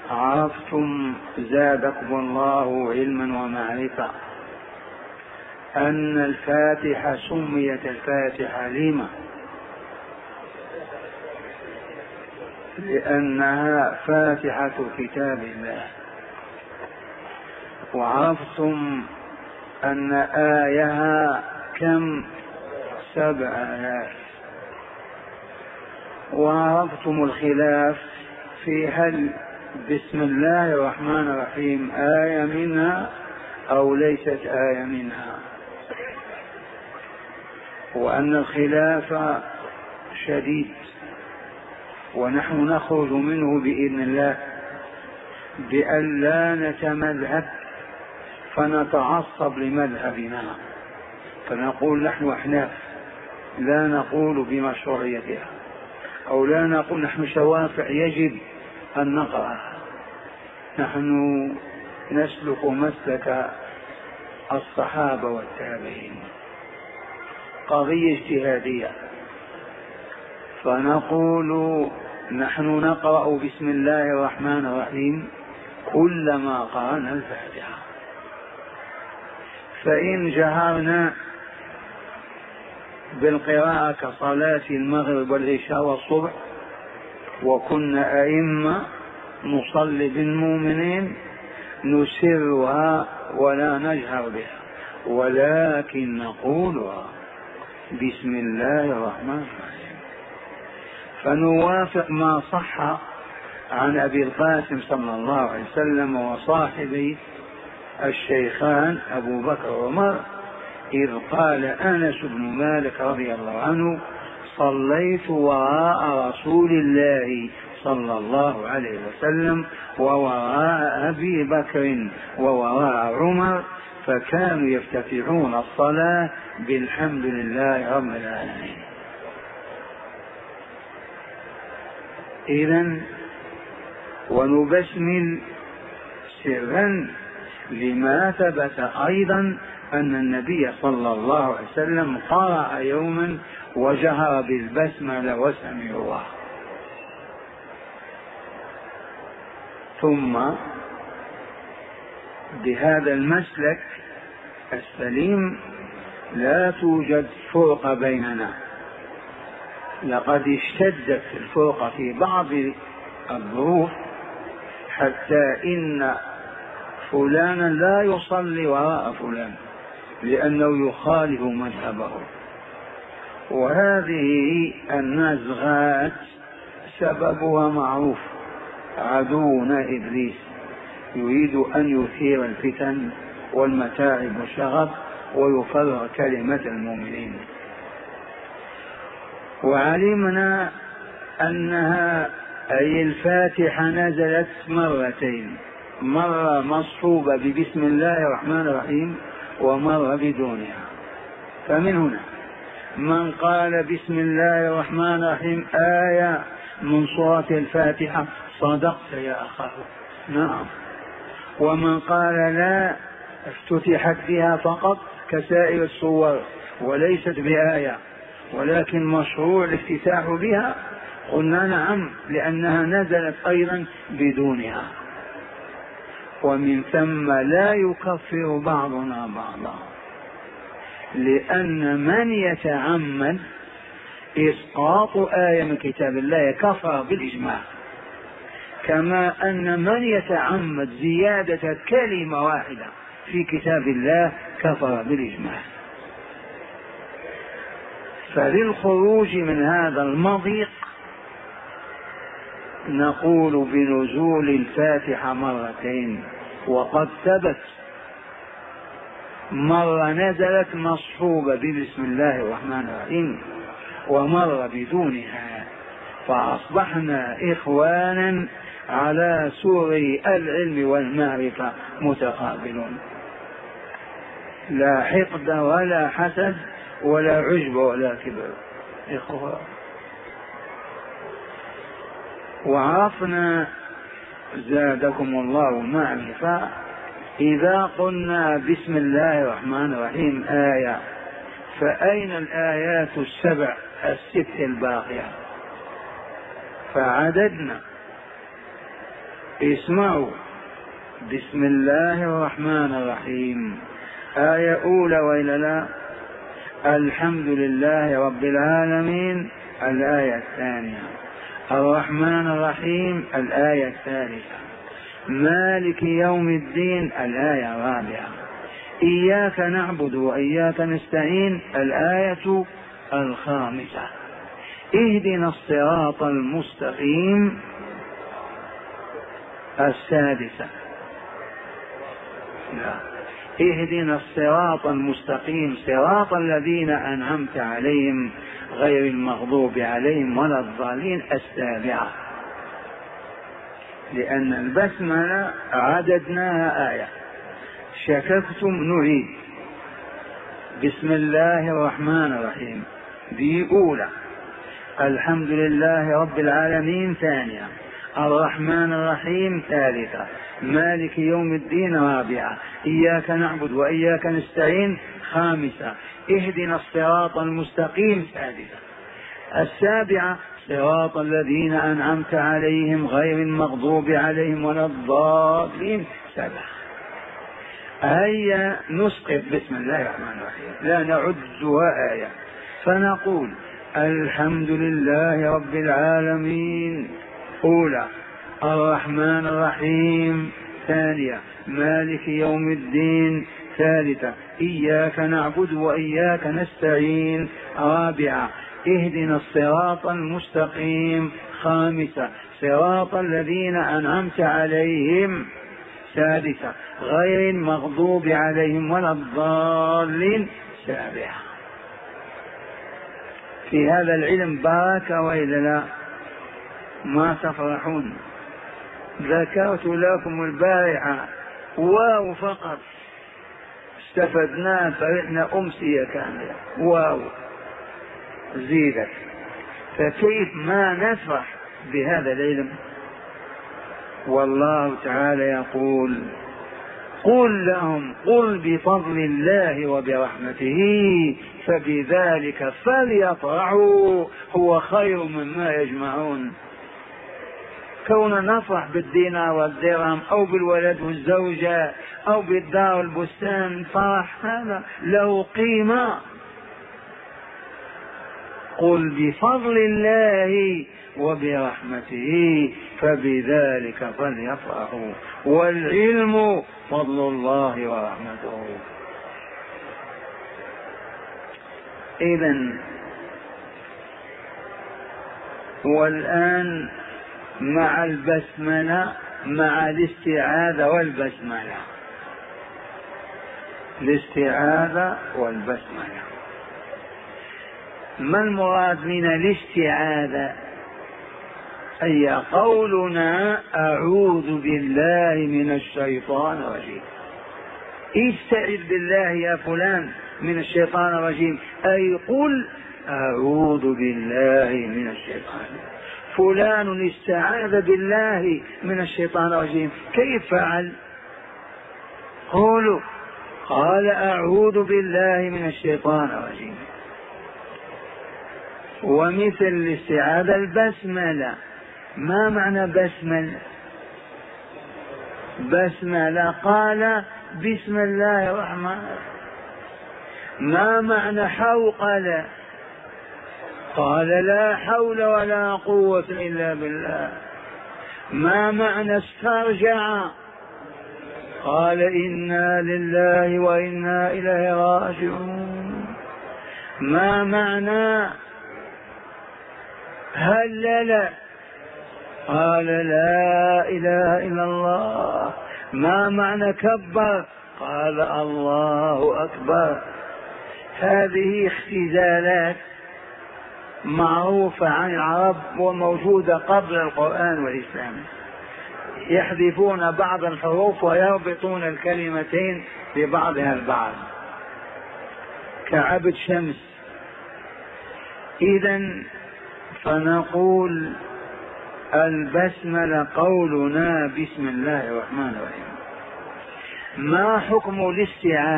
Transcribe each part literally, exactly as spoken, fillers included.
عرفتم زادكم الله علما ومعرفة أن الفاتحة سميت الفاتحة لما؟ لأنها فاتحة كتاب الله. وعرفتم أن آيها كم؟ سبع آيات. وعرفتم الخلاف في هل بسم الله الرحمن الرحيم آية منها أو ليست آية منها، وأن الخلاف شديد، ونحن نخرج منه بإذن الله بأن لا نتمذهب فنتعصب لمذهبنا، فنقول نحن أحناف لا نقول بمشروعيتها، أو لا نقول نحن شوافع يجب أن نقرأ. نحن نسلك مسلك الصحابة والتابعين، قضية اجتهادية، فنقول نحن نقرأ بسم الله الرحمن الرحيم كلما قرأنا الفاتحة. فإن جهرنا بالقراءة كصلاة المغرب والعشاء والصبح وكنا أئمة نصلي بالمؤمنين نسرها ولا نجهر بها، ولكن نقولها بسم الله الرحمن الرحيم، فنوافق ما صح عن أبي القاسم صلى الله عليه وسلم وصاحبه الشيخان أبو بكر وعمر، إذ قال أنس بن مالك رضي الله عنه: صليت وراء رسول الله صلى الله عليه وسلم ووراء أبي بكر ووراء عمر، فكانوا يفتتحون الصلاة بالحمد لله رب العالمين. إذن ونبسمل سرا لما ثبت أيضا أن النبي صلى الله عليه وسلم قرأ يوما وجهر بالبسملة وسمع الله. ثم بهذا المسلك السليم لا توجد فرقة بيننا، لقد اشتدت الفرقة في بعض الظروف حتى إن فلانا لا يصلي وراء فلان لأنه يخالف مذهبه. وهذه النزغات سببها معروف، عدونا إبليس يريد أن يثير الفتن والمتاعب والشغب ويفرغ كلمة المؤمنين. وعلمنا أنها أي الفاتحة نزلت مرتين، مرة مصحوبة ببسم الله الرحمن الرحيم ومرة بدونها. فمن هنا من قال بسم الله الرحمن الرحيم آية من سورة الفاتحة صدقت يا أخاه، نعم. ومن قال لا، افتتحت بها فقط كسائر السور وليست بآية، ولكن مشروع الافتتاح بها، قلنا نعم لأنها نزلت أيضا بدونها. ومن ثم لا يكفر بعضنا بعضا، لأن من يتعمد إسقاط آية من كتاب الله كفر بالإجماع، كما أن من يتعمد زيادة كلمة واحدة في كتاب الله كفر بالإجماع. فللخروج من هذا المضيق نقول بنزول الفاتحة مرتين، وقد ثبت مرة نزلت مصحوبة ببسم الله الرحمن الرحيم ومرة بدونها، فأصبحنا إخوانا على سور العلم والمعرفة متقابلون، لا حقد ولا حسد ولا عجب ولا كبر، إخوة. وعرفنا زادكم الله معرفة إذا قلنا بسم الله الرحمن الرحيم آية، فأين الآيات السبع الست الباقية؟ فعددنا اسمعوا. بسم الله الرحمن الرحيم آية أولى وإلا لا؟ الحمد لله رب العالمين الآية الثانية، الرحمن الرحيم الآية الثالثة، مالك يوم الدين الآية الرابعة، إياك نعبد وإياك نستعين الآية الخامسة، اهدنا الصراط المستقيم السادسة. لا. اهدنا الصراط المستقيم صراط الذين أنعمت عليهم غير المغضوب عليهم ولا الضالين السابعة. لأن البسملة عددناها آية، شككتم نعيد. بسم الله الرحمن الرحيم دي أولى، الحمد لله رب العالمين ثانية، الرحمن الرحيم ثالثة، مالك يوم الدين رابعة، إياك نعبد وإياك نستعين خامسة، اهدنا الصراط المستقيم سادسة، السابعة صراط الذين أنعمت عليهم غير المغضوب عليهم ولا الضالين سبعة. هيا نسقط بسم الله الرحمن الرحيم لا نعدها آية، فنقول الحمد لله رب العالمين أولى، الرحمن الرحيم ثانية، مالك يوم الدين ثالثة، إياك نعبد وإياك نستعين رابعة، اهدنا الصراط المستقيم خامسة، صراط الذين أنعمت عليهم سادسة، غير المغضوب عليهم ولا الضالين سابعة. في هذا العلم بركة وإلا لا؟ ما تفرحون؟ ذكرت لكم البارحة واو فقط استفدنا، فرحنا أمسية كاملة واو زيدت، فكيف ما نفرح بهذا العلم؟ والله تعالى يقول قل لهم قل بفضل الله وبرحمته فبذلك فليفرحوا هو خير مما يجمعون. كون نفرح بالدينار والدرهم أو بالولد والزوجة أو بالدار والبستان فرح هذا له قيمة. قل بفضل الله وبرحمته فبذلك فليفرحوا والعلم فضل الله ورحمته. إذن والآن مع البسملة مع الاستعاذة والبسملة، الاستعاذة والبسملة. ما المراد من الاستعاذة؟ أي قولنا أعوذ بالله من الشيطان الرجيم. استعذ بالله يا فلان من الشيطان الرجيم، أي قل أعوذ بالله من الشيطان. فلان استعاذ بالله من الشيطان الرجيم، كيف فعل؟ قولوا قال أعوذ بالله من الشيطان الرجيم. ومثل الاستعاذة البسملة. ما معنى بسملة؟ بسملة قال بسم الله الرحمن الرحيم. ما معنى حوقلة؟ قال لا حول ولا قوة إلا بالله. ما معنى استرجع؟ قال إنا لله وإنا إليه راجعون. ما معنى هلل؟ قال لا إله إلا الله. ما معنى كبر؟ قال الله أكبر. هذه اختزالات معروفة عن العرب وموجودة قبل القرآن والإسلام، يحذفون بعض الحروف ويربطون الكلمتين ببعضها البعض كعبد شمس. إذن فنقول البسملة قولنا بسم الله الرحمن الرحيم. ما حكم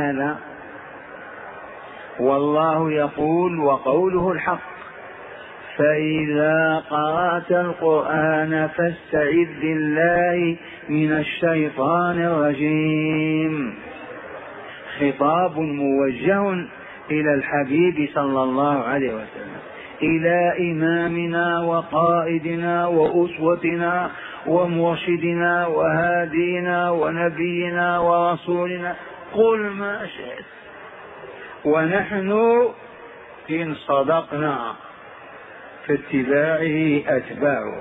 الاستعاذة؟ والله يقول وقوله الحق فإذا قرأت القرآن فاستعذ بالله من الشيطان الرجيم. خطاب موجه إلى الحبيب صلى الله عليه وسلم، إلى إمامنا وقائدنا وأسوتنا ومرشدنا وهادينا ونبينا ورسولنا، قل ما شئت ونحن إن صدقنا في اتباعه أتباعه،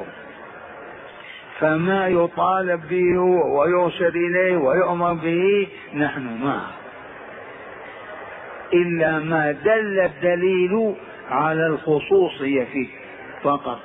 فما يطالب به ويرشد إليه ويؤمر به نحن معه، إلا ما دل الدليل على الخصوصية فيه فقط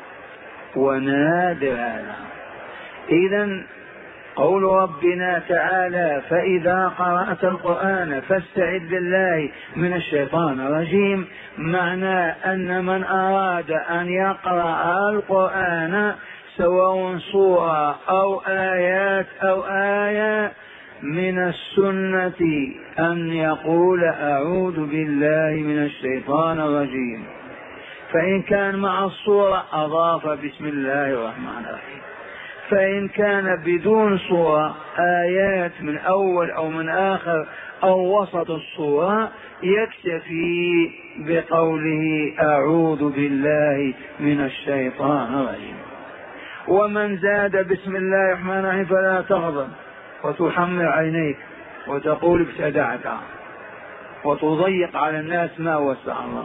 ونادر هذا. إذن قول ربنا تعالى فإذا قرأت القرآن فاستعذ بالله من الشيطان الرجيم، معناه أن من أراد أن يقرأ القرآن سواء سورة أو آيات أو آية من السنة أن يقول أعوذ بالله من الشيطان الرجيم، فإن كان مع الصورة أضاف بسم الله الرحمن الرحيم، فإن كان بدون صورة آيات من أول أو من آخر أو وسط الصورة يكتفي بقوله أعوذ بالله من الشيطان الرجيم. ومن زاد بسم الله الرحمن الرحيم فلا تغضب وتحمر عينيك وتقول ابتدعت وتضيق على الناس ما وسع الله.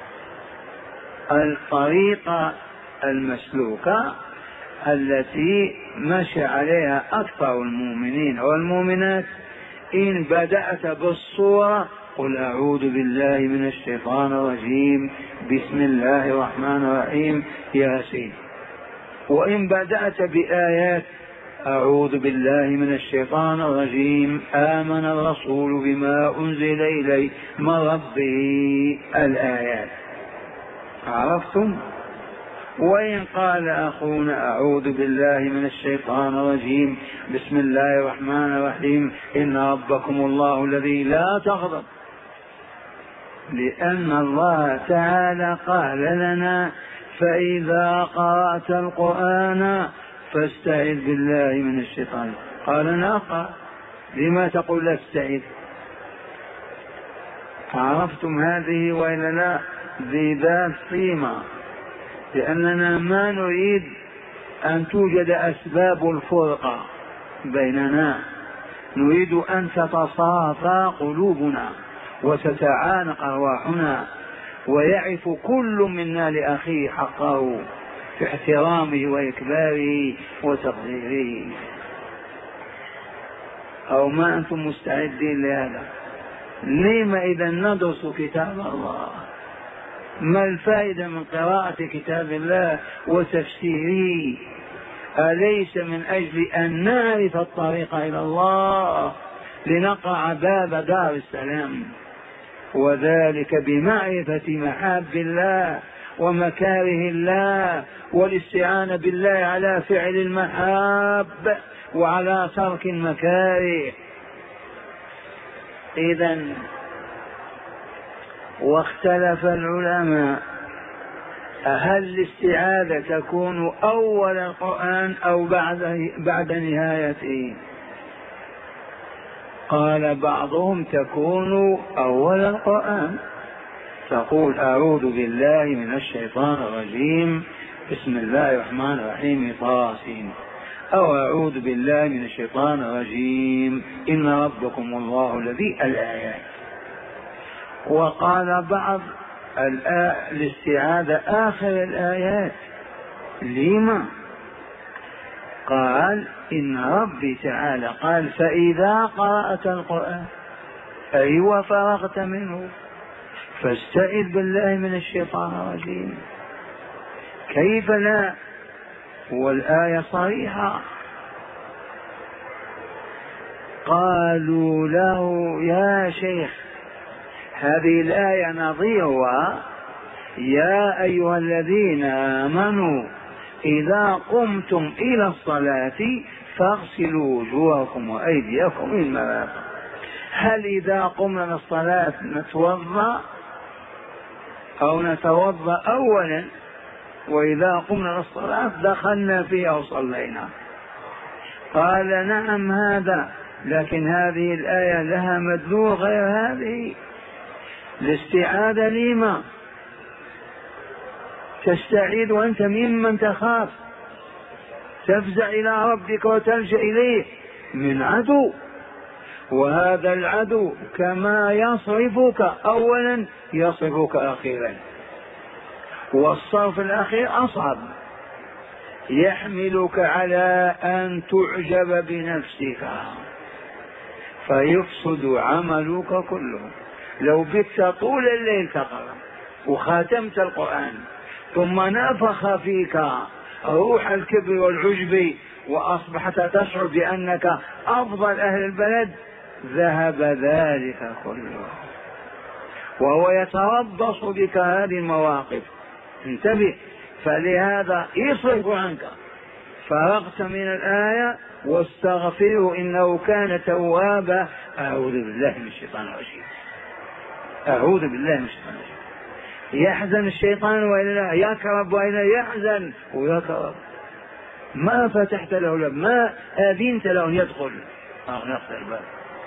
الطريقة المسلوكة التي مشى عليها أكثر المؤمنين والمؤمنات، إن بدأت بالصورة قل أعوذ بالله من الشيطان الرجيم بسم الله الرحمن الرحيم ياسين، وإن بدأت بآيات أعوذ بالله من الشيطان الرجيم آمن الرسول بما أنزل إليه من ربه الآيات. عرفتم؟ وإن قال أخونا أعوذ بالله من الشيطان الرجيم بسم الله الرحمن الرحيم إن ربكم الله الذي لا تغضب، لأن الله تعالى قال لنا فإذا قرأت القرآن فاستعذ بالله من الشيطان، قال نقرأ، لما تقول لا استعذ؟ عرفتم هذه وإلا لا؟ ذي ذات قيمة، لأننا ما نريد أن توجد أسباب الفرقة بيننا، نريد أن تتصافى قلوبنا وتتعانق أرواحنا ويعرف كل منا لأخيه حقه في احترامه وإكباره وتقديره. أو ما أنتم مستعدين لهذا؟ لما إذا ندرس كتاب الله؟ ما الفائدة من قراءة كتاب الله وتفسيره؟ أليس من أجل أن نعرف الطريق إلى الله لنقع باب دار السلام، وذلك بمعرفة محاب الله ومكاره الله والاستعانة بالله على فعل المحاب وعلى ترك المكاره. إذن واختلف العلماء هل الاستعاذة تكون أول القرآن أو بعد, بعد نهايته؟ قال بعضهم تكون أول القرآن، تقول أعوذ بالله من الشيطان الرجيم بسم الله الرحمن الرحيم طاسين، أو أعوذ بالله من الشيطان الرجيم إن ربكم الله الذي الآيات. وقال بعض الاستعاذة آخر الآيات. لما؟ قال إن ربي تعالى قال فإذا قرأت القرآن أي وفرغت منه فاستعذ بالله من الشيطان الرجيم. كيف لا؟ والآية صريحة. قالوا له يا شيخ هذه الآية نظيرها يا أيها الذين آمنوا إذا قمتم إلى الصلاة فاغسلوا وجوهكم وأيديكم إلى المرافق. هل إذا قمنا للصلاة نتوضأ أو نتوضأ أولا وإذا قمنا للصلاة دخلنا فيها وصلينا. قال نعم هذا، لكن هذه الآية لها مدلول غير هذه. الاستعاذة لما تستعيذ وأنت ممن تخاف، تفزع إلى ربك وتلجأ إليه من عدو، وهذا العدو كما يصرفك أولا يصرفك أخيرا، والصرف الأخير أصعب، يحملك على أن تعجب بنفسك فيفسد عملك كله. لو بت طول الليل تقرأ وخاتمت القرآن ثم نفخ فيك روح الكبر والعجب وأصبحت تشعر بأنك أفضل أهل البلد، ذهب ذلك كله. وهو يتربص بك هذه المواقف، انتبه. فلهذا يصرف عنك. فرغت من الآية واستغفره إنه كان توابا. أعوذ بالله من الشيطان الرجيم، أعوذ بالله من الشيطان الرجيم. يحزن الشيطان وإلا يكرب وإلا يحزن ويكرب، ما فتحت له الباب، ما أذنت له يدخل. أغلقت الباب.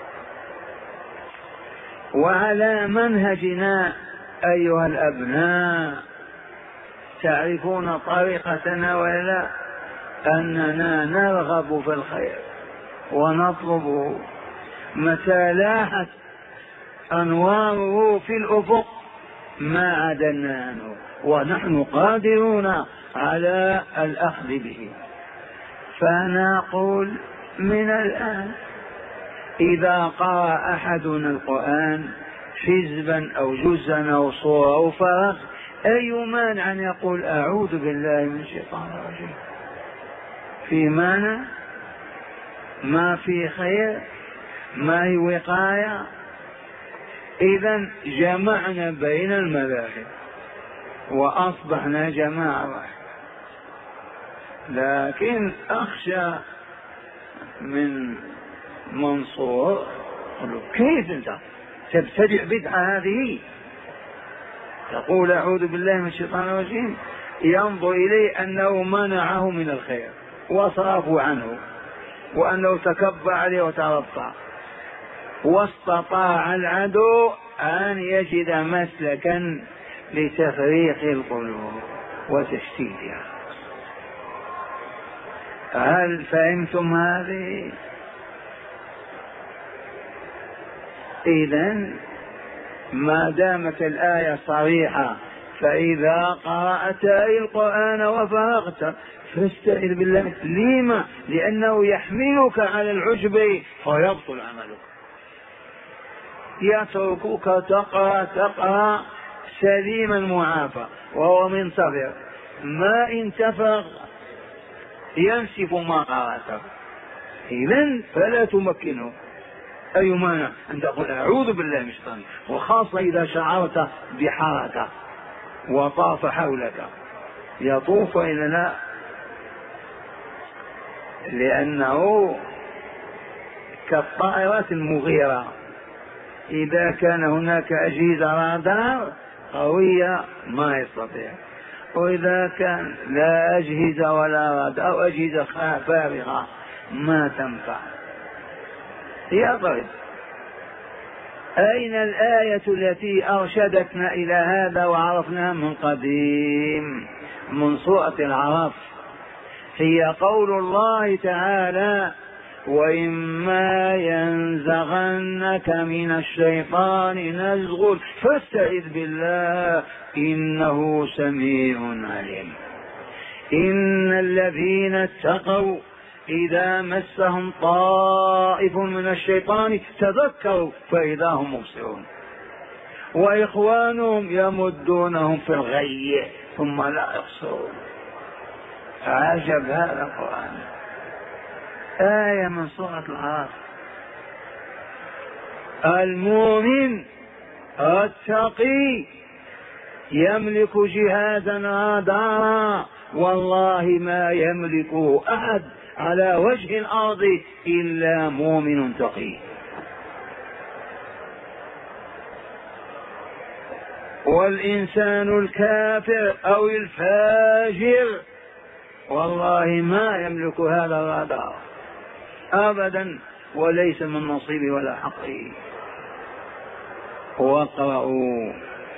وعلى منهجنا أيها الأبناء تعرفون طريقتنا ولا أننا نرغب في الخير ونطلبه متى لاحت أنواره في الأفق ما عدلنا عنه، ونحن قادرون على الأخذ به. فنقول من الآن إذا قرأ أحدنا القرآن حزبا أو جزءا أو صورة أو فرغ، أي مانع أن يقول أعوذ بالله من الشيطان الرجيم؟ في مانع؟ ما في خير؟ ما هي وقاية؟ إذن جمعنا بين المذاهب وأصبحنا جماعة واحدة. لكن أخشى من منصور كيف أنت تبتدع بدعة هذه تقول أعوذ بالله من الشيطان الرجيم؟ ينظر إليه أنه منعه من الخير وصرفوا عنه وأنه تكبر عليه وترفع، واستطاع العدو أن يجد مسلكا لتفريق القلوب وتشتيتها. هل فهمتم هذه؟ إذن ما دامت الآية صريحة فإذا قرأت القرآن وفرغت فاستعذ بالله. لما؟ لأنه يحملك على العجب فيبطل عملك، يتركك تقرأ تقرأ سليم المعافى وهو منتظر، ما انتفغ ينسف ما قرأته. إذن فلا تمكنه. أي مانع أن تقول أعوذ بالله من الشيطان، وخاصة إذا شعرت بحركة وطاف حولك. يطوف إلى لا، لأنه كالطائرات المغيرة، إذا كان هناك أجهزة رادار قوية ما يستطيع، وإذا كان لا أجهزة ولا رادار أو أجهزة فارغة ما تنفع. يضرب. أين الآية التي أرشدتنا إلى هذا وعرفناها من قديم؟ من سورة العرف، هي قول الله تعالى وإما ينزغنك من الشيطان نزغ فاستعذ بالله إنه سميع عليم. إن الذين اتقوا إذا مسهم طائف من الشيطان تذكروا فإذا هم مبصرون وإخوانهم يمدونهم في الغي ثم لا يقصرون. عجب هذا القرآن. آية من سورة العرف. المؤمن التقي يملك جهازا رادارا والله ما يملكه أحد على وجه الأرض إلا مؤمن تقي. والإنسان الكافر أو الفاجر والله ما يملك هذا الرادار أبدا، وليس من نصيبه ولا حقه. واقرأوا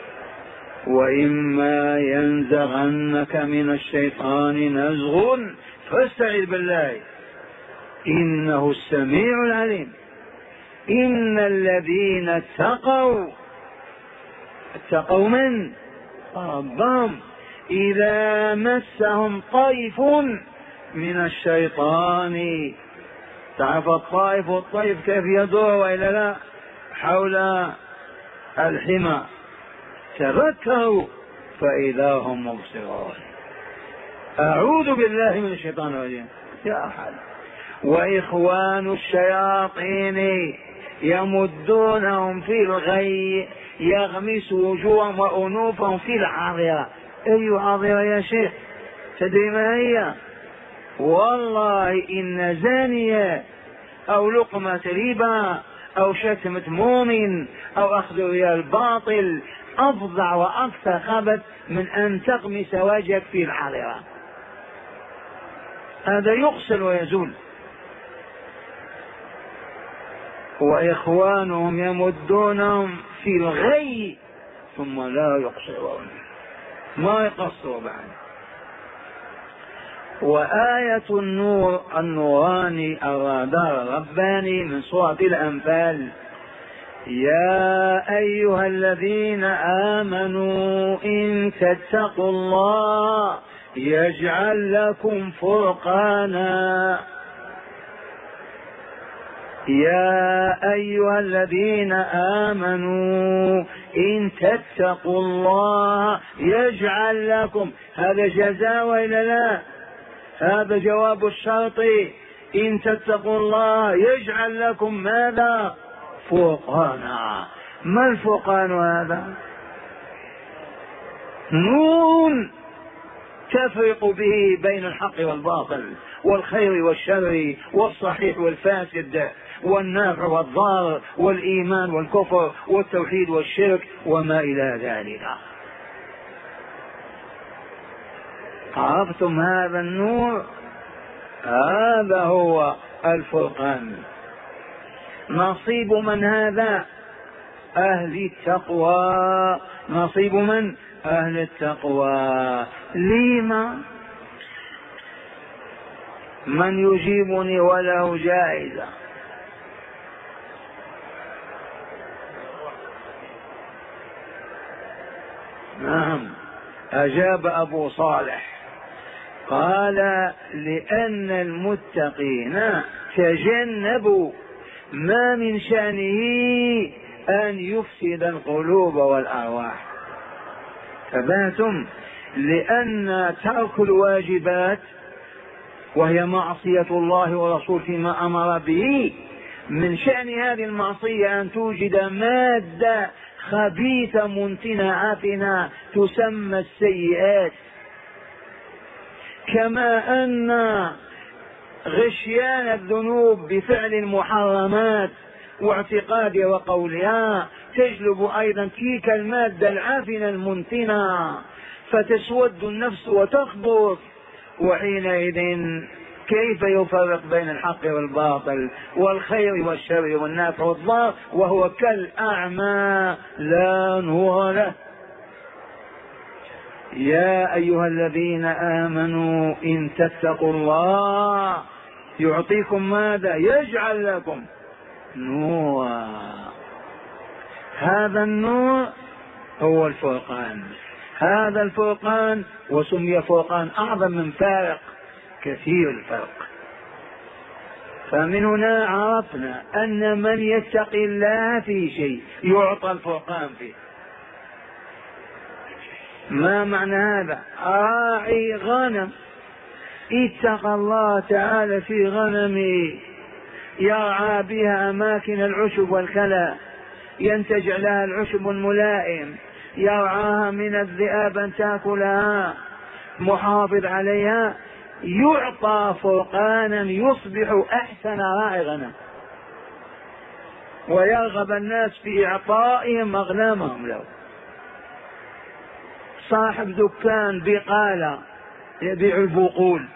وإما ينزغنك من الشيطان نزغ فاستعذ بالله إنه السميع العليم. إن الذين اتقوا اتقوا من ربهم إذا مسهم طيف من الشيطان. تعرف الطائف والطيف كيف يدور وإلا لا حول الحمى، تذكروا فإذا هم مبصرون. أعوذ بالله من الشيطان الرجيم. يا أحد وإخوان الشياطين يمدونهم في الغي يغمس وجوههم وأنوفهم في العاضرة. أي عاضرة يا شيخ؟ تدري ما هي؟ والله إن زانية أو لقمة ربا أو شتمة مؤمن أو أخذ ريال باطل أفظع وأكثر خبث من أن تغمس وجهك في العاضرة. هذا يغسل ويزول. وإخوانهم يمدونهم في الغي ثم لا يقصرون، ما يقصروا بعد. وآية النور النوراني الرادار الرباني من سورة الأنفال: يا أيها الذين آمنوا إن تتقوا الله يجعل لكم فرقانا. يا أيها الذين آمنوا إن تتقوا الله يجعل لكم، هذا جزاء وإلا لا؟ هذا جواب الشرط. إن تتقوا الله يجعل لكم ماذا؟ فرقانا. ما الفرقان هذا؟ نور تفرق به بين الحق والباطل والخير والشر والصحيح والفاسد والنافع والضار والإيمان والكفر والتوحيد والشرك وما إلى ذلك. عرفتم هذا النور؟ هذا هو الفرقان. نصيب من هذا؟ أهل التقوى. نصيب من؟ أهل التقوى. لما؟ من يجيبني وله جائزة؟ نعم، أجاب أبو صالح قال: لأن المتقين تجنبوا ما من شأنه أن يفسد القلوب والأرواح. فباتم لأن ترك الواجبات وهي معصية الله ورسوله فيما أمر به، من شأن هذه المعصية أن توجد مادة خبيثة منتنة عفنة تسمى السيئات. كما أن غشيان الذنوب بفعل المحرمات واعتقادها وقولها تجلب أيضا تلك المادة العافنة المنتنة فتسود النفس وتخبط. وحينئذ كيف يفرق بين الحق والباطل والخير والشر والنافع والضار وهو كالأعمى لا نور له. يا أيها الذين آمنوا إن تتقوا الله يعطيكم ماذا؟ يجعل لكم نورا. هذا النور هو الفرقان. هذا الفرقان وسمي فرقان أعظم من فارق، كثير الفرق. فمن هنا عرفنا أن من يتقي الله في شيء يعطى الفرقان فيه. ما معنى هذا؟ راعي غنم اتقى الله تعالى في غنمه، يرعى بها أماكن العشب والكلى، ينتج لها العشب الملائم، يرعاها من الذئاب أن تأكلها، محافظ عليها، يعطى فرقانا يصبح أحسن راعي غنم، ويرغب الناس في إعطائهم أغنامهم له. صاحب دكان بقالة يبيع البقول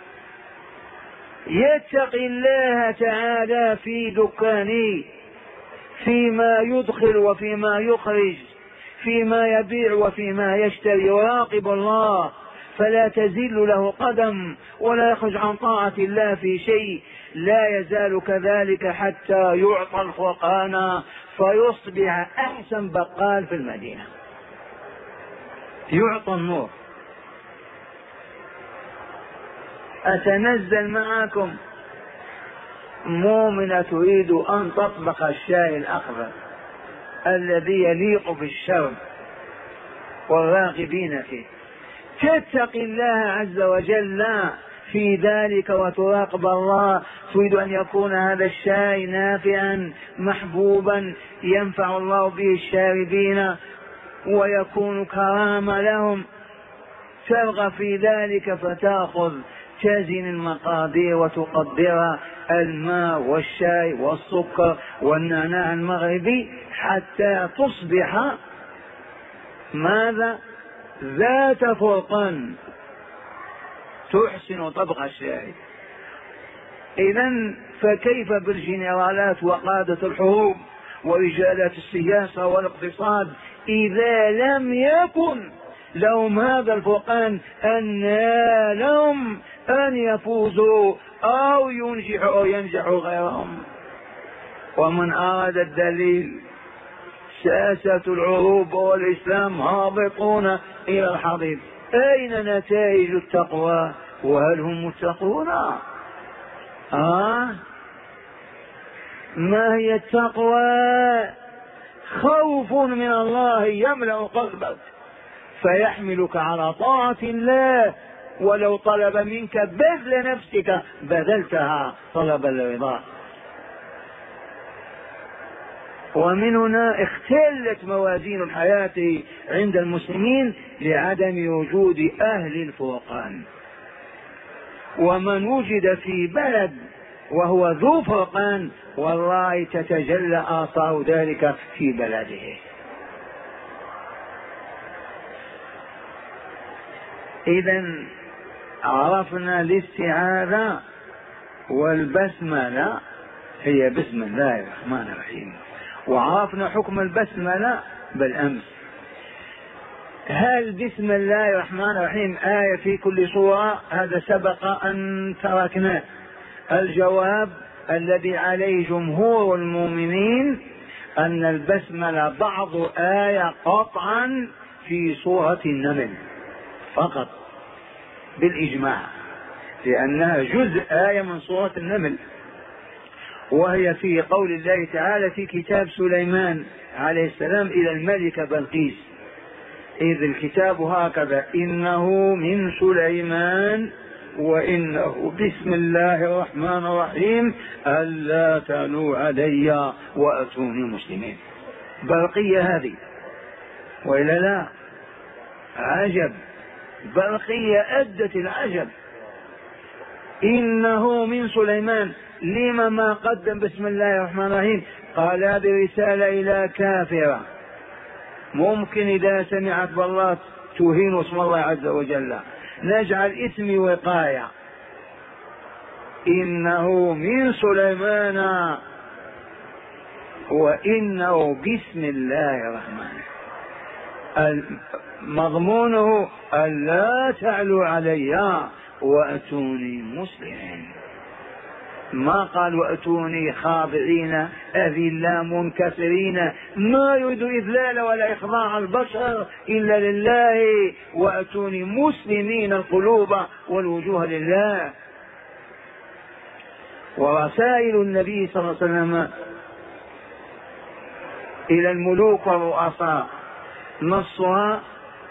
يتقي الله تعالى في دكانه، فيما يدخل وفيما يخرج، فيما يبيع وفيما يشتري، ويراقب الله فلا تزل له قدم ولا يخرج عن طاعة الله في شيء، لا يزال كذلك حتى يعطى الفرقان فيصبح أحسن بقال في المدينة، يعطى النور. أتنزل معكم مؤمنة تريد أن تطبخ الشاي الأخضر الذي يليق بالشرب والراغبين فيه، تتقي الله عز وجل في ذلك وتراقب الله، تريد أن يكون هذا الشاي نافعا محبوبا ينفع الله به الشاربين ويكون كرامة لهم، ترغب في ذلك فتأخذ تزن المقادير وتقدر الماء والشاي والسكر والنعناع المغربي حتى تصبح ماذا؟ ذات فرقان تحسن طبخ الشاي. إذن فكيف بالجنرالات وقادة الحروب ورجالات السياسة والاقتصاد إذا لم يكن لهم هذا الفرقان أن لهم أن يفوزوا أو ينجحوا أو ينجحوا غيرهم. ومن أراد الدليل سياسة العروب والإسلام هابطون إلى الحضيض، أين نتائج التقوى وهل هم متقون؟ آه ما هي التقوى؟ خوف من الله يملأ قلبك فيحملك على طاعة الله، ولو طلب منك بذل نفسك بذلتها طلب الرضا. ومن هنا اختلت موازين الحياة عند المسلمين لعدم وجود أهل الفرقان. ومن وجد في بلد وهو ذو فرقان والله تتجلى آثار ذلك في بلده. إذن عرفنا الاستعاذة والبسملة هي بسم الله الرحمن الرحيم، وعرفنا حكم البسملة بالأمس. هل بسم الله الرحمن الرحيم آية في كل سورة؟ هذا سبق أن تركناه. الجواب الذي عليه جمهور المؤمنين أن البسملة بعض آية قطعا في سورة النمل فقط بالإجماع، لأنها جزء آية من سورة النمل، وهي في قول الله تعالى في كتاب سليمان عليه السلام إلى الملكة بلقيس، إذ الكتاب هكذا إنه من سليمان وإنه بسم الله الرحمن الرحيم ألا تعلوا علي وأتوني مسلمين. بلقية هذه وإلا لا؟ عجب، بلقية أدت العجب. إنه من سليمان، لما ما قدم بسم الله الرحمن الرحيم؟ قال هذه رسالة إلى كافرة ممكن إذا سمعت بالله توهين اسم الله عز وجل، نجعل اسمي وقاية. إنه من سليمان وإنه بسم الله الرحمن، مضمونه ألا تعلوا علي وأتوني مسلمين. ما قال وأتوني خاضعين أذلا منكسرين، ما يريد إذلال ولا إخضاع البشر إلا لله، وأتوني مسلمين القلوب والوجوه لله. ورسائل النبي صلى الله عليه وسلم إلى الملوك والرؤساء نصها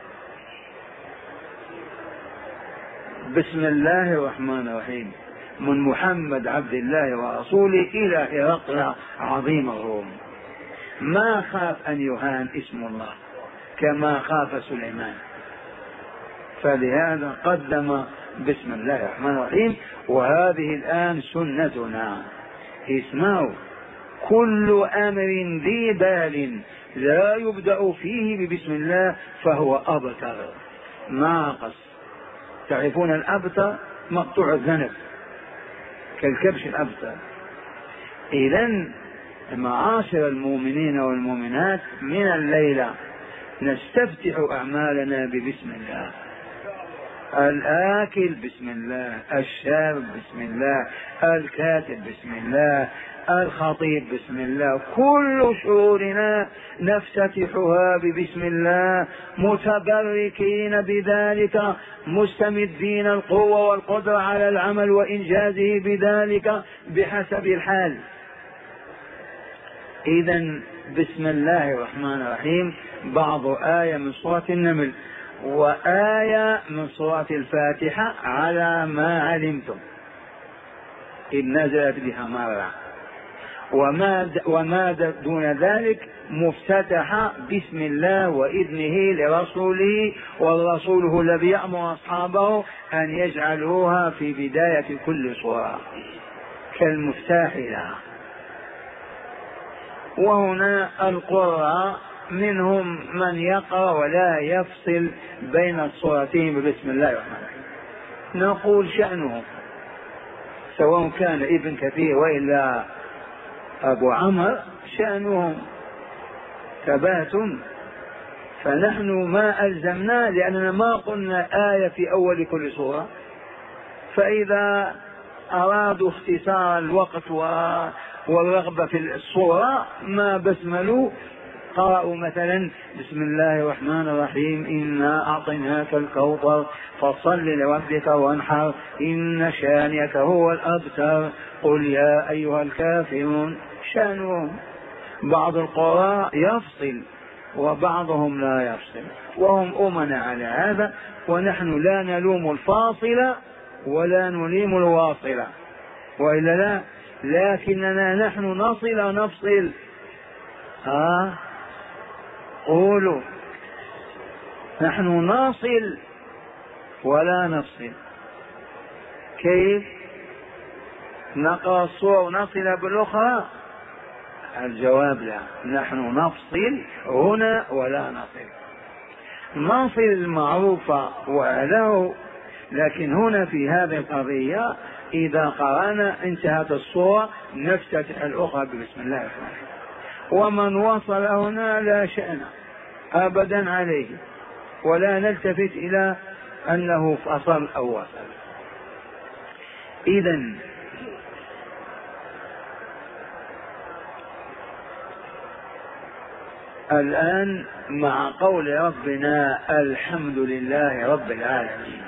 بسم الله الرحمن الرحيم من محمد عبد الله ورسوله إلى هرقل عظيم الروم. ما خاف أن يهان اسم الله كما خاف سليمان، فلهذا قدم بسم الله الرحمن الرحيم. وهذه الآن سنتنا، اسمعوا، كل أمر ذي بال لا يبدأ فيه ببسم الله فهو أبتر، ناقص. تعرفون الأبتر مقطوع الذنب كالكبش الأبتر. إذن معاشر المؤمنين والمؤمنات من الليلة نستفتح أعمالنا ببسم الله. الآكل بسم الله، الشارب بسم الله، الكاتب بسم الله، الخطيب بسم الله، كل شؤوننا نفتتحها ببسم الله، متبركين بذلك، مستمدين القوة والقدرة على العمل وإنجازه بذلك بحسب الحال. إذن بسم الله الرحمن الرحيم بعض آية من سورة النمل وآية من سورة الفاتحة على ما علمتم، إذ نزلت بها مرة، وما وما دون ذلك مفتتحة بسم الله وإذنه لرسوله، والرسول هو الذي يأمر أصحابه أن يجعلوها في بداية كل سورة كالمفتاح لها. وهنا القراء منهم من يقرأ ولا يفصل بين الصورتين بسم الله الرحمن الرحيم. نقول شأنهم سواء كان ابن كثير وإلا أبو عمر شأنهم ثبات، فنحن ما ألزمنا لأننا ما قلنا آية في أول كل سورة، فإذا أرادوا اختصار الوقت والرغبة في الصورة ما بسملوا، قرأوا مثلا بسم الله الرحمن الرحيم إنا أعطيناك الكوثر فصل لربك وانحر إن شانئك هو الأبتر قل يا أيها الكافرون. شأنهم بعض القراء يفصل وبعضهم لا يفصل، وهم أمنا على هذا، ونحن لا نلوم الفاصلة ولا نليم الواصلة وإلا لا، لكننا نحن نصل نفصل. آه قولوا نحن نصل ولا نفصل. كيف نقرأ الصورة ونصل بالأخرى؟ الجواب لا، نحن نفصل هنا ولا نصل. نصل المعروفة وله، لكن هنا في هذه القضية إذا قرأنا انتهت الصورة نفتتح الأخرى بسم الله الرحمن الرحيم. ومن وصل هنا لا شأن أبدا عليه، ولا نلتفت إلى أنه فصل أو وصل. إذن الآن مع قول ربنا الحمد لله رب العالمين،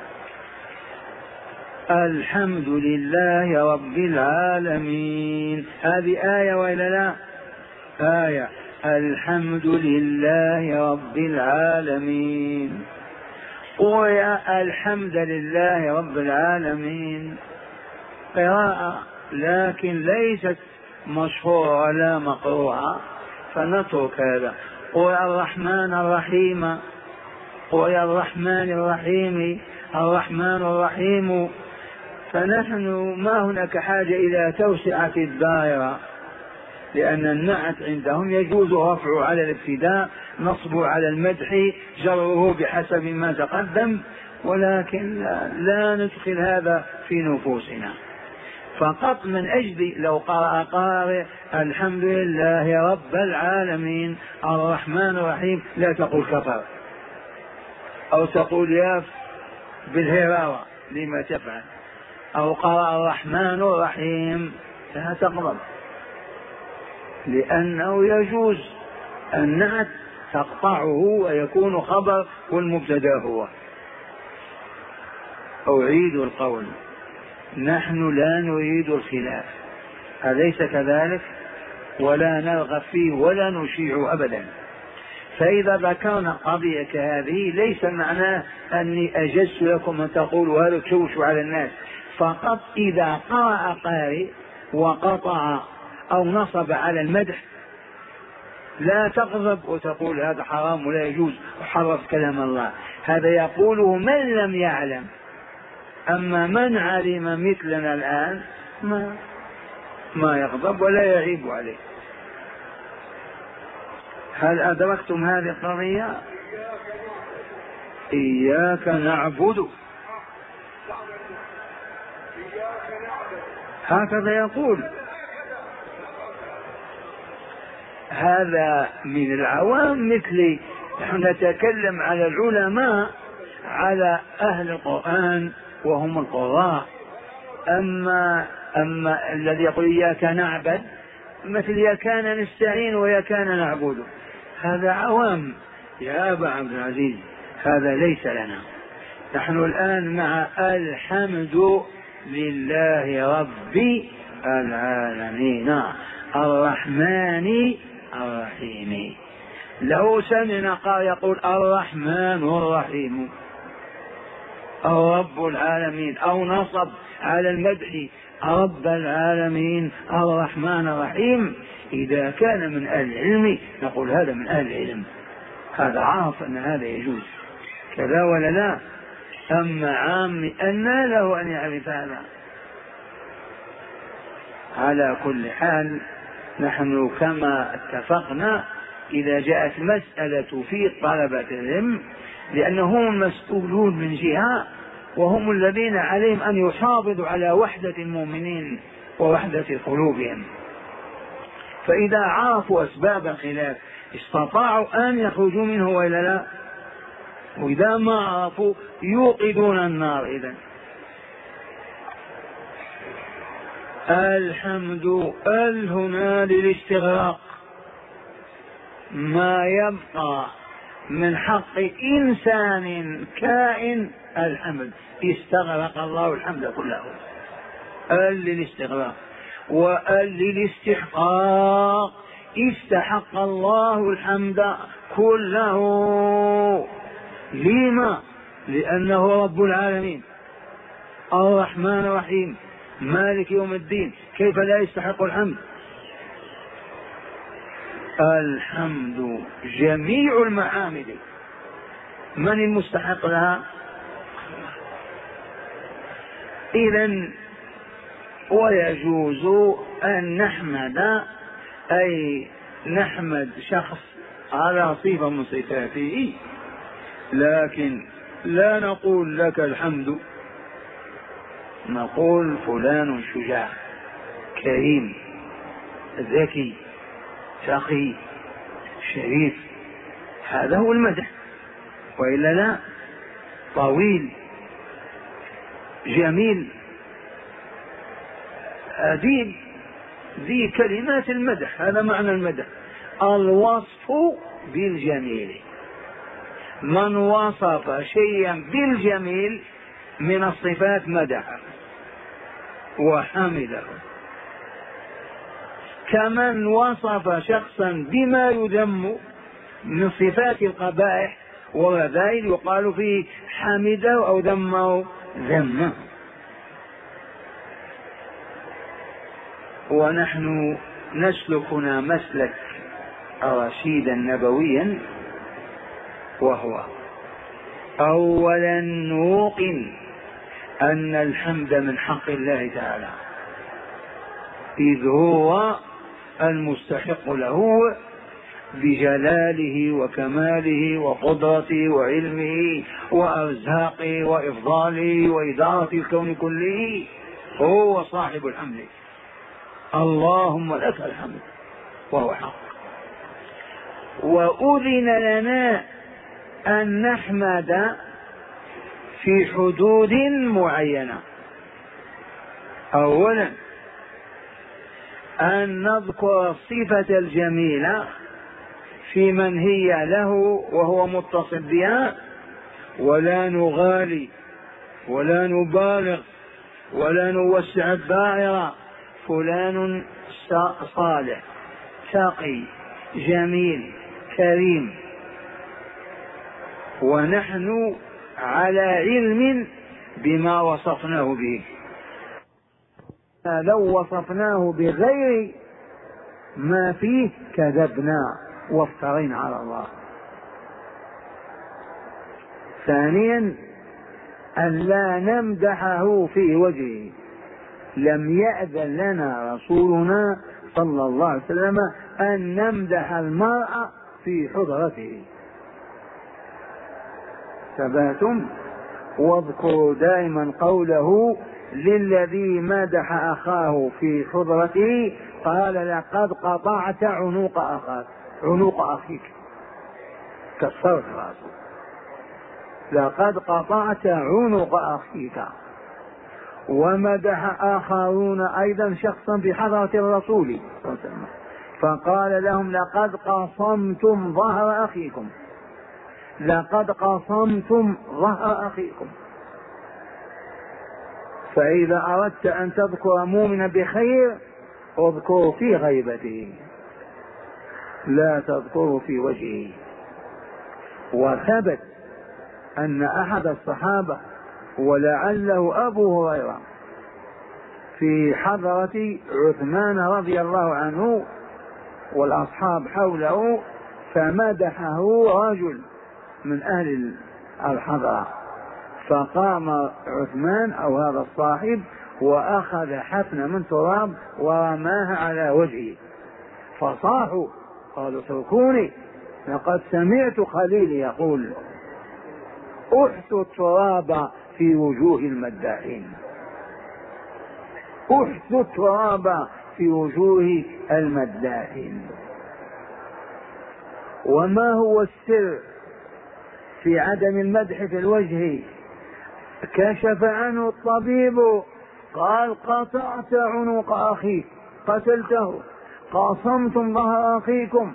الحمد لله رب العالمين، هذه آية وإلا لا؟ آية. الحمد لله رب العالمين. قرأ الحمد لله رب العالمين قراءة لكن ليست مشهورة ولا مقروءة، فنترك هذا. قرأ الرحمن الرحيم، قرأ الرحمن الرحيم، الرحمن الرحيم. فنحن ما هناك حاجة إلى توسعة الدائرة، لأن النعت عندهم يجوز رفعه على الابتداء، نصبه على المدح، جره بحسب ما تقدم، ولكن لا, لا ندخل هذا في نفوسنا. فقط من أجل لو قرأ قارئ الحمد لله رب العالمين الرحمن الرحيم لا تقول كفر أو تقول ياف بالهراوة لما تفعل، أو قرأ الرحمن الرحيم لا تقبل، لأنه يجوز النعت تقطعه ويكون خبر والمبتدا هو. أعيد القول، نحن لا نريد الخلاف، أليس كذلك؟ ولا نرغب فيه ولا نشيع أبدا. فإذا ذكرنا قضية كهذه ليس معناه أني أجزت لكم أن تقولوا هذا تشوشوا على الناس، فقط إذا قرأ قارئ وقطع أو نصب على المدح لا تغضب وتقول هذا حرام ولا يجوز وحرف كلام الله، هذا يقوله من لم يعلم. أما من علم مثلنا الآن ما, ما يغضب ولا يعيب عليه. هل أدركتم هذه القضية؟ إياك نعبد، هكذا يقول. هذا من العوام مثلي، نحن نتكلم على العلماء، على أهل القرآن وهم القراء. أما أما الذي يقول إياك نعبد مثل يا كان نستعين ويا كان نعبد، هذا عوام يا أبا عبد العزيز، هذا ليس لنا. نحن الآن مع الحمد لله رب العالمين الرحمن الرحيم. لو سمعنا قال يقول الرحمن الرحيم أو رب العالمين، أو نصب على المدح رب العالمين الرحمن الرحيم، إذا كان من أهل العلم نقول هذا من أهل العلم، هذا عارف أن هذا يجوز كذا ولا لا. أما عام أن له أن يعرف هذا. على كل حال نحن كما اتفقنا إذا جاءت مسألة في طلبة العلم، لأنهم المسؤولون من جهة، وهم الذين عليهم أن يحافظوا على وحدة المؤمنين ووحدة قلوبهم، فإذا عرفوا أسباب الخلاف استطاعوا أن يخرجوا منه وإلا لا، وإذا ما عرفوا يوقدون النار. إذن الحمد ال هنا للاستغراق، ما يبقى من حق إنسان كائن الحمد، استغرق الله الحمد كله. ال للاستغراق، وال للاستحقاق، استحق الله الحمد كله. لما؟ لأنه رب العالمين الرحمن الرحيم مالك يوم الدين، كيف لا يستحق الحمد؟ الحمد جميع المحامد، من المستحق لها؟ إذن ويجوز أن نحمد، أي نحمد شخص على صفة من صفاته، لكن لا نقول لك الحمد، نقول فلان شجاع كريم ذكي تقي شريف، هذا هو المدح، وإلا لا. طويل جميل أديب، ذي كلمات المدح، هذا معنى المدح، الوصف بالجميل. من وصف شيئا بالجميل من الصفات مدحه وحمده، كمن وصف شخصا بما يذم من صفات القبائح والرذائل يقال فيه حمده أو ذمه ذمه. ونحن نسلكنا مسلك رشيدا نبويا، وهو أولا نوقن أن الحمد من حق الله تعالى، إذ هو المستحق له بجلاله وكماله وقدرته وعلمه وأرزاقه وإفضاله وإدارة الكون كله، هو صاحب الحمد. اللهم لك الحمد وهو حق. وأذن لنا أن نحمد في حدود معينة. أولا أن نذكر الصفة الجميلة في من هي له وهو متصف بها، ولا نغالي ولا نبالغ ولا نوسع الدائرة. فلان صالح تقي جميل كريم، ونحن على علم بما وصفناه به. لو وصفناه بغير ما فيه كذبنا وافترينا على الله. ثانيا أن لا نمدحه في وجهه، لم يأذن لنا رسولنا صلى الله عليه وسلم أن نمدح المرء في حضرته. ثباتم. واذكروا دائما قوله للذي مدح أخاه في حضرته قال لقد قطعت عنق أخاك، عنق أخيك، كسرت راسه، لقد قطعت عنق أخيك. ومدح آخرون أيضا شخصا في حضرة الرسول فقال لهم لقد قصمتم ظهر أخيكم، لقد قصمتم ظهر أخيكم. فإذا أردت أن تذكر مؤمنا بخير اذكر في غيبته لا تذكر في وجهه. وثبت أن أحد الصحابة ولعله أبو هريرة في حضرة عثمان رضي الله عنه والأصحاب حوله فمدحه رجل من أهل الحضرة، فقام عثمان أو هذا الصاحب وأخذ حفنة من تراب ورماها على وجهه، فصاحوا قالوا اتركوني لقد سمعت خليلي يقول احثوا التراب في وجوه المداحين، احثوا التراب في وجوه المداحين. وما هو السر في عدم المدح في الوجه؟ كشف عنه الطبيب قال قطعت عنق أخيك، قتلته، قاصمتم ظهر أخيكم،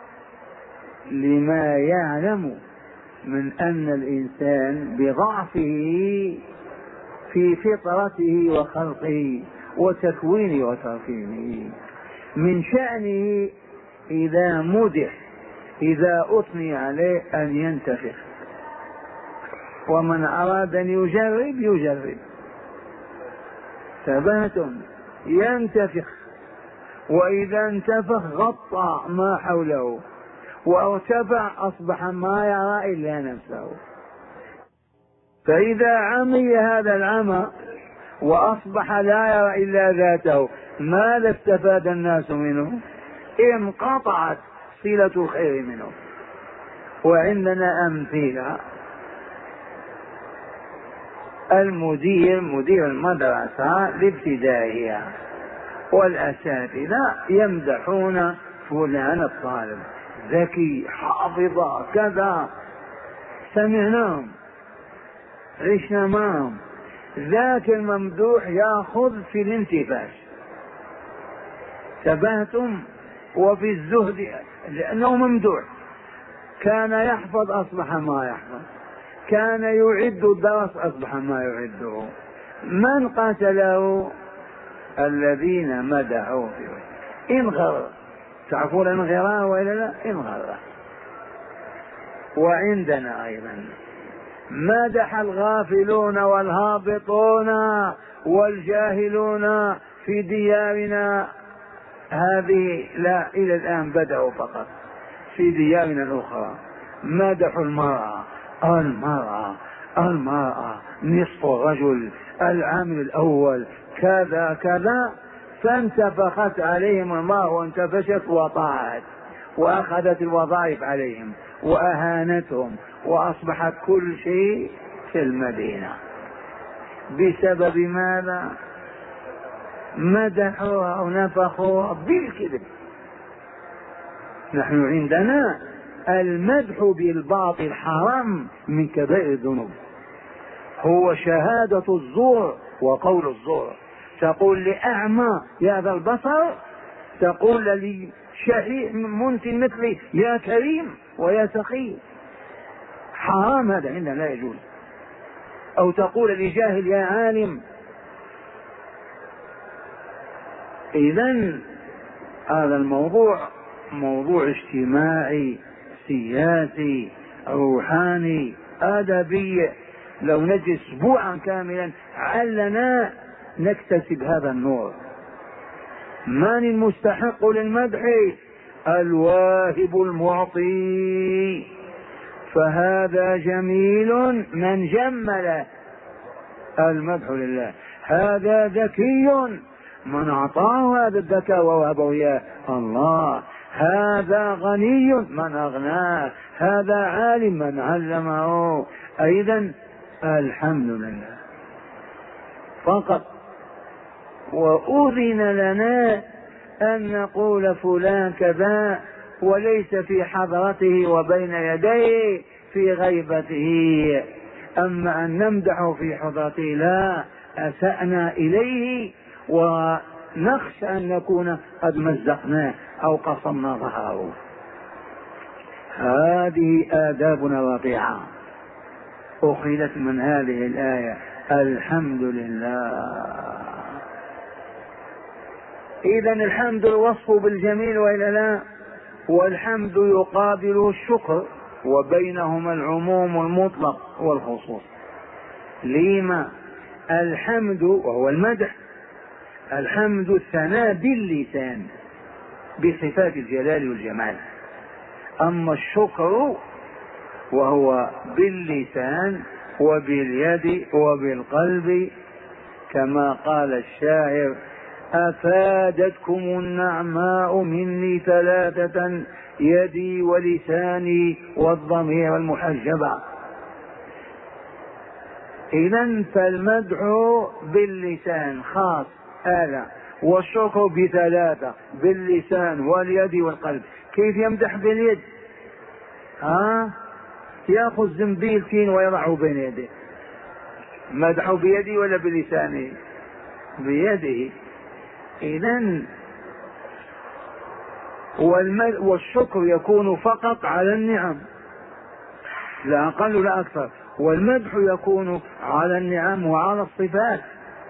لما يعلم من أن الإنسان بضعفه في فطرته وخلقه وتكوينه وتركيبه من شأنه إذا مدح إذا أثني عليه أن ينتفخ، ومن أراد أن يجرب يجرب. ثبات ينتفخ، وإذا انتفخ غطى ما حوله وارتفع أصبح ما يرى إلا نفسه. فإذا عمي هذا العمى وأصبح لا يرى إلا ذاته ماذا استفاد الناس منه؟ انقطعت صلة الخير منه. وعندنا أمثلة، المدير مدير المدرسة الابتدائية والأساتذة يمدحون فلان الطالب ذكي حافظ كذا، سمعناهم عشنا معهم، ذاك الممدوح يأخذ في الانتفاش. تبهتم. وفي الزهد لأنه ممدوح، كان يحفظ أصبح ما يحفظ، كان يعد الدرس أصبح ما يعده. من قتله؟ الذين مدحوا فيه. انغر، تعرفون انغراه وإلا لا؟ انغر. وعندنا أيضا مدح الغافلون والهابطون والجاهلون في ديارنا هذه، لا إلى الآن بدأوا فقط، في ديارنا الأخرى مدحوا المرأة، المرأة المرأة نصف الرجل، العامل الأول كذا كذا، فانتفخت عليهم الماء وانتفشت وطاعت وأخذت الوظائف عليهم وأهانتهم، وأصبحت كل شيء في المدينة. بسبب ماذا؟ مدحوها ونفخوها بالكذب. نحن عندنا المدح بالباطل حرام من كبائر الذنوب، هو شهادة الزور وقول الزور. تقول لأعمى يا ذا البصر، تقول لي شحيح منتن مثلي يا كريم ويا سخي، حرام هذا عندنا لا يجوز. أو تقول لجاهل يا عالم. إذن هذا الموضوع موضوع اجتماعي سياسي روحاني أدبي، لو نجلس أسبوعا كاملا علنا نكتسب هذا النور. من المستحق للمدح؟ الواهب المعطي، فهذا جميل من جمل، المدح لله. هذا ذكي من أعطاه هذا الذكاء ووهبه إياه الله. هذا غني من أغناه، هذا عالم من علمه. أيضا الحمد لله فقط. وأذن لنا أن نقول فلان كذا وليس في حضرته وبين يديه في غيبته. أما أن نمدحه في حضرته لا، أسأنا إليه ونخشى أن نكون قد مزقناه أو قصمنا ظهره. هذه آدابنا الرفيعة أخذت من هذه الآية. الحمد لله. إذا الحمد الوصف بالجميل وإلا لا؟ والحمد يقابل الشكر، وبينهما العموم المطلق والخصوص. لما؟ الحمد وهو المدح، الحمد الثناء باللسان بصفات الجلال والجمال، أما الشكر وهو باللسان وباليد وبالقلب، كما قال الشاعر: أفادتكم النعماء مني ثلاثة، يدي ولساني والضمير المحجبة. إذن فالمدح باللسان خاص هذا، والشكر بثلاثة: باللسان واليد والقلب. كيف يمدح باليد؟ ها؟ يأخذ زنبيل تين ويضعه بين يديه. مدحه بيده ولا بلسانه؟ بيده. إذن والشكر يكون فقط على النعم لا أقل لا أكثر، والمدح يكون على النعم وعلى الصفات.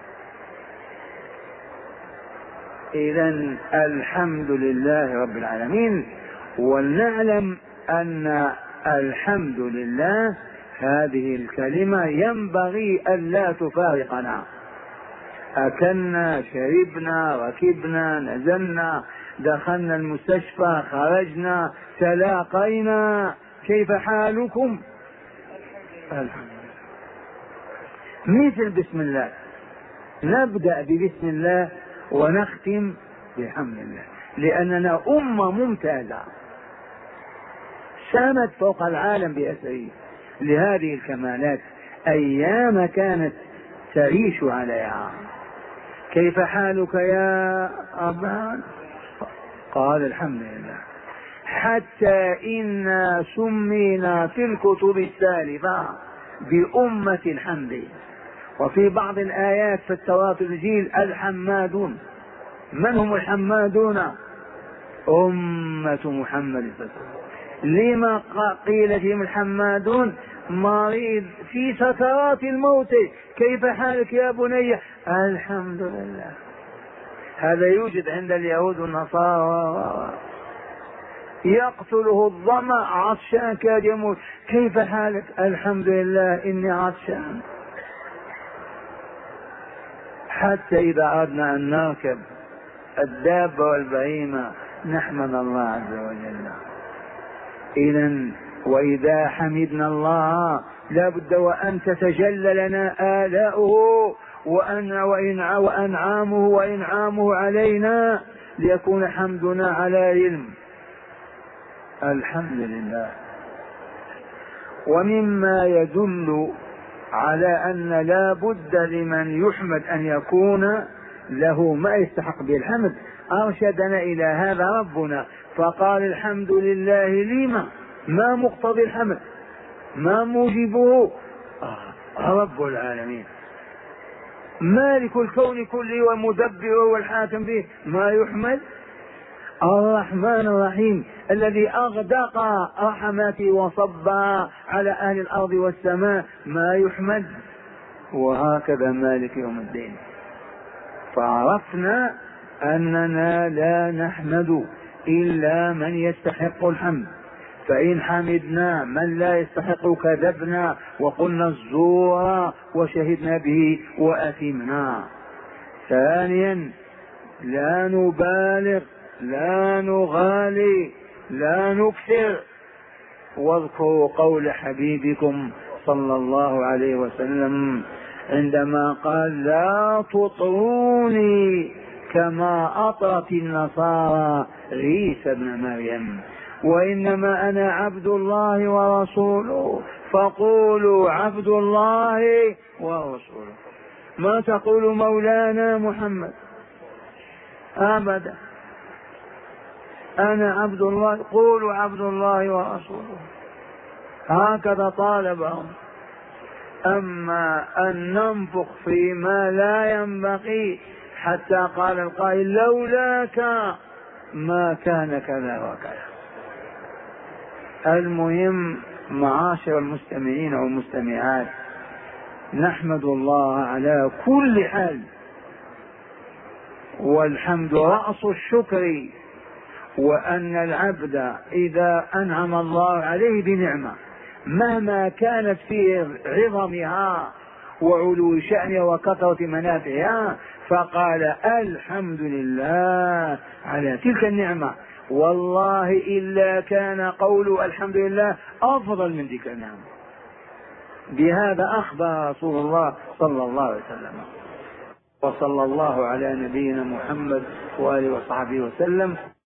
إذن الحمد لله رب العالمين. ولنعلم أن الحمد لله هذه الكلمة ينبغي ألا تفارقنا. أكلنا، شربنا، ركبنا، نزلنا، دخلنا المستشفى، خرجنا، تلاقينا، كيف حالكم؟ الحمد لله. مثل بسم الله، نبدأ ببسم الله ونختم بحمد الله، لأننا أمة ممتازة سامت فوق العالم بأسره لهذه الكمالات أيام كانت تعيش عليها. كيف حالك يا أبان؟ قال الحمد لله. حتى إنا سمينا في الكتب السالفة بأمة الحمد، وفي بعض الآيات في التوراة والإنجيل الحمادون. من هم الحمادون؟ أمة محمد صلى الله عليه وسلم. لما قيل فيهم الحمادون؟ مريض في سكرات الموت، كيف حالك يا بني؟ الحمد لله. هذا يوجد عند اليهود والنصارى. يقتله الظمأ، عطشان كاد يموت، كيف حالك؟ الحمد لله إني عطشان. حتى إذا أردنا أن نركب الدابة والبهيمة نحمد الله عز وجل. إذن وإذا حمدنا الله لا بد وأن تتجلى لنا آلاؤه وأنعامه وإنعامه علينا، ليكون حمدنا على علم. الحمد لله. ومما يدل على أن لا بد لمن يحمد أن يكون له ما يستحق به الحمد، أرشدنا إلى هذا ربنا فقال: الحمد لله. لما؟ ما مقتضي الحمد؟ ما موجبه؟ آه رب العالمين، مالك الكون كله والمدبر والحاكم به، ما يحمد؟ الرحمن الرحيم الذي أغدق رحمته وصبها على أهل الأرض والسماء، ما يحمد؟ وهكذا مالك يوم الدين. فعرفنا أننا لا نحمد إلا من يستحق الحمد، فإن حمدنا من لا يستحق كذبنا وقلنا الزور وشهدنا به وأثمنا. ثانيا لا نبالغ، لا نغالي، لا نكثر. واذكروا قول حبيبكم صلى الله عليه وسلم عندما قال: لا تطروني كما أطرت النصارى عيسى ابن مريم. وإنما أنا عبد الله ورسوله فقولوا عبد الله ورسوله، ما تقول مولانا محمد أبدا. أنا عبد الله، قولوا عبد الله ورسوله، هكذا طالبهم. أما أن ننفخ فيما لا ينبغي حتى قال القائل لولاك ما كان كذا وكذا. المهم معاشر المستمعين والمستمعات، نحمد الله على كل حال، والحمد رأس الشكر، وأن العبد إذا أنعم الله عليه بنعمة مهما كانت في عظمها وعلو شأنها وكثرة منافعها فقال الحمد لله على تلك النعمة، والله إلا كان قول الحمد لله أفضل من تلك النعمة. بهذا أخبر رسول الله صلى الله عليه وسلم. وصلى الله على نبينا محمد وآله وصحبه وسلم.